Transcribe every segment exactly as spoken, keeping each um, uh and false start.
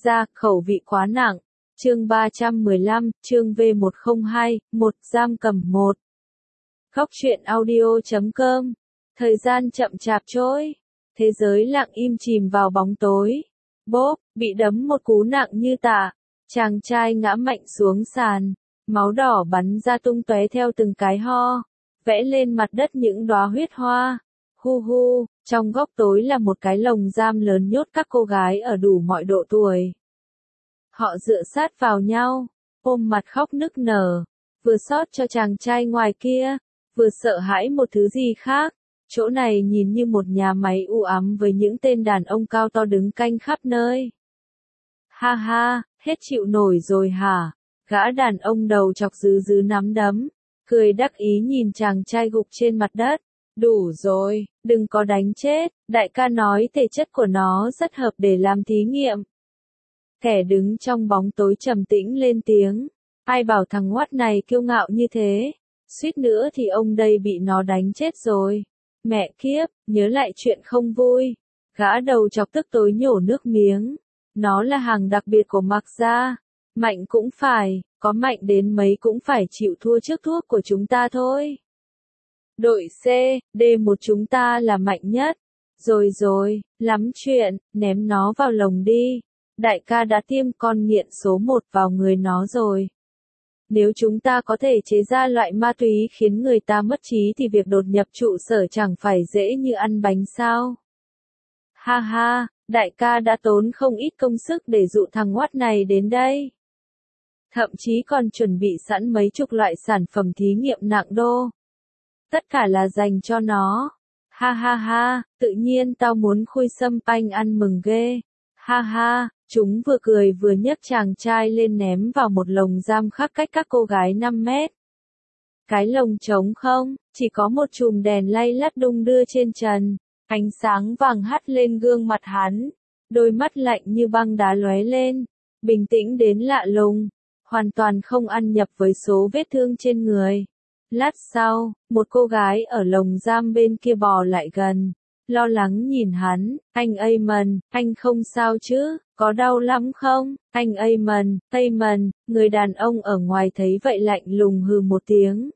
gia, khẩu vị quá nặng. Chương ba trăm mười lăm, chương V một không hai, một, giam cầm một. Góc truyện audio chấm com. Thời gian chậm chạp trôi. Thế giới lặng im chìm vào bóng tối. Bốp, bị đấm một cú nặng như tạ. Chàng trai ngã mạnh xuống sàn. Máu đỏ bắn ra tung tóe theo từng cái ho. Vẽ lên mặt đất những đóa huyết hoa. Hu hu, trong góc tối là một cái lồng giam lớn nhốt các cô gái ở đủ mọi độ tuổi. Họ dựa sát vào nhau, ôm mặt khóc nức nở, vừa xót cho chàng trai ngoài kia, vừa sợ hãi một thứ gì khác. Chỗ này nhìn như một nhà máy u ám với những tên đàn ông cao to đứng canh khắp nơi. Ha ha, hết chịu nổi rồi hả? Gã đàn ông đầu chọc dứ dứ nắm đấm, cười đắc ý nhìn chàng trai gục trên mặt đất. Đủ rồi, đừng có đánh chết, đại ca nói thể chất của nó rất hợp để làm thí nghiệm. Kẻ đứng trong bóng tối trầm tĩnh lên tiếng, ai bảo thằng ngoắt này kiêu ngạo như thế, suýt nữa thì ông đây bị nó đánh chết rồi. Mẹ kiếp, nhớ lại chuyện không vui. Gã đầu chọc tức tối nhổ nước miếng. Nó là hàng đặc biệt của Mạc gia. Mạnh cũng phải, có mạnh đến mấy cũng phải chịu thua trước thuốc của chúng ta thôi. Đội C, D một chúng ta là mạnh nhất. Rồi rồi, lắm chuyện, ném nó vào lồng đi. Đại ca đã tiêm con nghiện số một vào người nó rồi. Nếu chúng ta có thể chế ra loại ma túy khiến người ta mất trí thì việc đột nhập trụ sở chẳng phải dễ như ăn bánh sao. Ha ha, đại ca đã tốn không ít công sức để dụ thằng ngoắt này đến đây. Thậm chí còn chuẩn bị sẵn mấy chục loại sản phẩm thí nghiệm nặng đô. Tất cả là dành cho nó. Ha ha ha, tự nhiên tao muốn khui sâm panh ăn mừng ghê. Ha ha, chúng vừa cười vừa nhấc chàng trai lên ném vào một lồng giam khác cách các cô gái năm mét. Cái lồng trống không, chỉ có một chùm đèn lay lắt đung đưa trên trần. Ánh sáng vàng hắt lên gương mặt hắn. Đôi mắt lạnh như băng đá lóe lên. Bình tĩnh đến lạ lùng. Hoàn toàn không ăn nhập với số vết thương trên người. Lát sau, một cô gái ở lồng giam bên kia bò lại gần. Lo lắng nhìn hắn, anh Amon, anh không sao chứ, có đau lắm không? Anh Amon, Amon, người đàn ông ở ngoài thấy vậy lạnh lùng hừ một tiếng.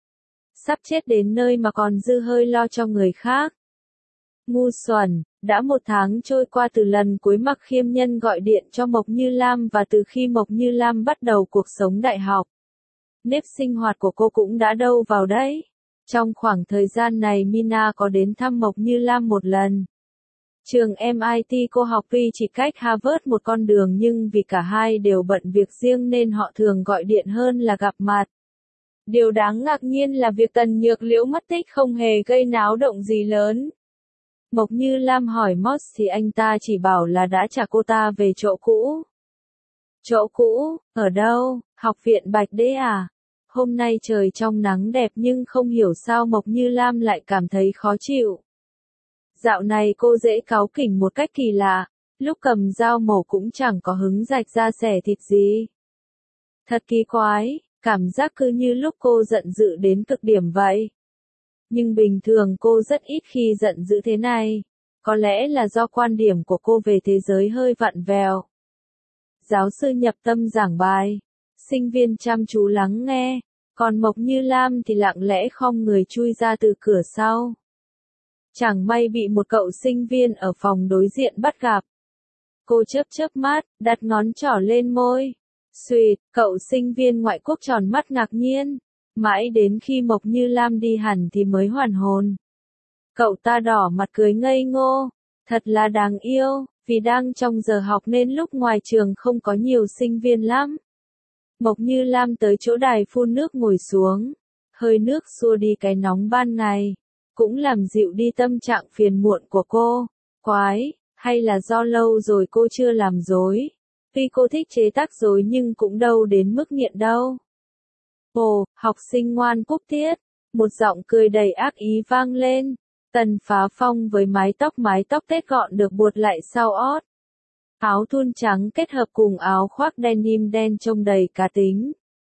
Sắp chết đến nơi mà còn dư hơi lo cho người khác. Ngu xuẩn, đã một tháng trôi qua từ lần cuối Mạc Khiêm Nhân gọi điện cho Mộc Như Lam và từ khi Mộc Như Lam bắt đầu cuộc sống đại học. Nếp sinh hoạt của cô cũng đã đâu vào đấy. Trong khoảng thời gian này Mina có đến thăm Mộc Như Lam một lần. Trường em i tê cô học tuy chỉ cách Harvard một con đường nhưng vì cả hai đều bận việc riêng nên họ thường gọi điện hơn là gặp mặt. Điều đáng ngạc nhiên là việc Tần Nhược Liễu mất tích không hề gây náo động gì lớn. Mộc Như Lam hỏi Moss thì anh ta chỉ bảo là đã trả cô ta về chỗ cũ. Chỗ cũ, ở đâu? Học viện Bạch Đế à? Hôm nay trời trong nắng đẹp nhưng không hiểu sao Mộc Như Lam lại cảm thấy khó chịu. Dạo này cô dễ cáu kỉnh một cách kỳ lạ, lúc cầm dao mổ cũng chẳng có hứng rạch ra xẻ thịt gì. Thật kỳ quái, cảm giác cứ như lúc cô giận dữ đến cực điểm vậy. Nhưng bình thường cô rất ít khi giận dữ thế này, có lẽ là do quan điểm của cô về thế giới hơi vặn vẹo. Giáo sư nhập tâm giảng bài. Sinh viên chăm chú lắng nghe, còn Mộc Như Lam thì lặng lẽ khom người chui ra từ cửa sau. Chẳng may bị một cậu sinh viên ở phòng đối diện bắt gặp. Cô chớp chớp mắt, đặt ngón trỏ lên môi. Xuyệt, cậu sinh viên ngoại quốc tròn mắt ngạc nhiên. Mãi đến khi Mộc Như Lam đi hẳn thì mới hoàn hồn. Cậu ta đỏ mặt cười ngây ngô. Thật là đáng yêu, vì đang trong giờ học nên lúc ngoài trường không có nhiều sinh viên lắm. Mộc Như Lam tới chỗ đài phun nước ngồi xuống. Hơi nước xua đi cái nóng ban ngày. Cũng làm dịu đi tâm trạng phiền muộn của cô. Quái, hay là do lâu rồi cô chưa làm rối. Tuy cô thích chế tác rối nhưng cũng đâu đến mức nghiện đâu. Ồ, học sinh ngoan cúp tiết. Một giọng cười đầy ác ý vang lên. Tần Phá Phong với mái tóc mái tóc tết gọn được buộc lại sau ót. Áo thun trắng kết hợp cùng áo khoác denim đen trông đầy cá tính.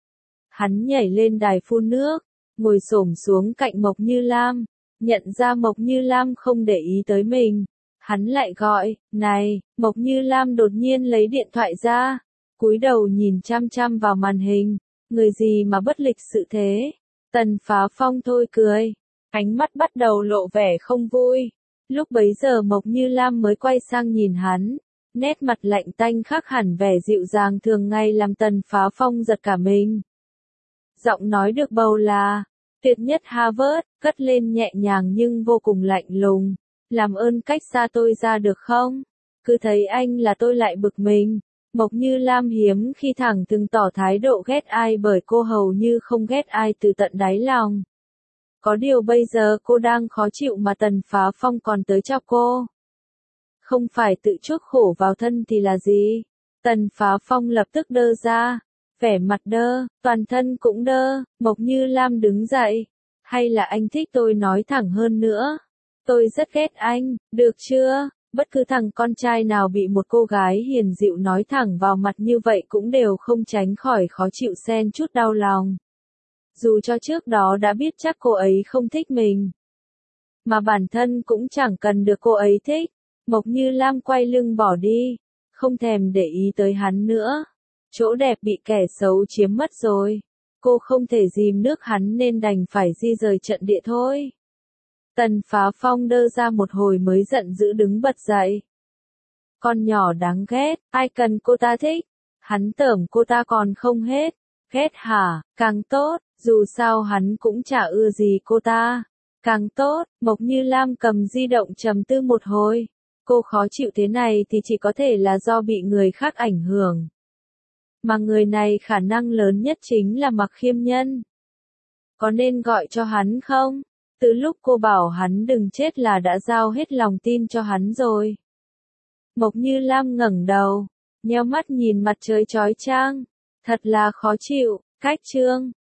Hắn nhảy lên đài phun nước, ngồi xổm xuống cạnh Mộc Như Lam, nhận ra Mộc Như Lam không để ý tới mình. Hắn lại gọi, này, Mộc Như Lam đột nhiên lấy điện thoại ra, cúi đầu nhìn chăm chăm vào màn hình, người gì mà bất lịch sự thế. Tần Phá Phong thôi cười, ánh mắt bắt đầu lộ vẻ không vui. Lúc bấy giờ Mộc Như Lam mới quay sang nhìn hắn, nét mặt lạnh tanh khác hẳn vẻ dịu dàng thường ngày làm Tần Phá Phong giật cả mình. Giọng nói được bầu là, tuyệt nhất Harvard, cất lên nhẹ nhàng nhưng vô cùng lạnh lùng. Làm ơn cách xa tôi ra được không? Cứ thấy anh là tôi lại bực mình. Mộc Như Lam hiếm khi thẳng thừng tỏ thái độ ghét ai bởi cô hầu như không ghét ai từ tận đáy lòng. Có điều bây giờ cô đang khó chịu mà Tần Phá Phong còn tới chọc cô. Không phải tự chuốc khổ vào thân thì là gì? Tần Phá Phong lập tức đơ ra, vẻ mặt đơ, toàn thân cũng đơ. Mộc Như Lam đứng dậy. Hay là anh thích tôi nói thẳng hơn nữa? Tôi rất ghét anh, được chưa? Bất cứ thằng con trai nào bị một cô gái hiền dịu nói thẳng vào mặt như vậy cũng đều không tránh khỏi khó chịu xen chút đau lòng. Dù cho trước đó đã biết chắc cô ấy không thích mình, mà bản thân cũng chẳng cần được cô ấy thích. Mộc Như Lam quay lưng bỏ đi, không thèm để ý tới hắn nữa. Chỗ đẹp bị kẻ xấu chiếm mất rồi. Cô không thể dìm nước hắn nên đành phải di rời trận địa thôi. Tần Phá Phong đơ ra một hồi mới giận dữ đứng bật dậy. Con nhỏ đáng ghét, ai cần cô ta thích? Hắn tởm cô ta còn không hết. Ghét hả? Càng tốt, dù sao hắn cũng chả ưa gì cô ta. Càng tốt, Mộc Như Lam cầm di động trầm tư một hồi. Cô khó chịu thế này thì chỉ có thể là do bị người khác ảnh hưởng. Mà người này khả năng lớn nhất chính là Mạc Khiêm Nhân. Có nên gọi cho hắn không? Từ lúc cô bảo hắn đừng chết là đã giao hết lòng tin cho hắn rồi. Mộc Như Lam ngẩng đầu, nheo mắt nhìn mặt trời chói chang. Thật là khó chịu, cách chương.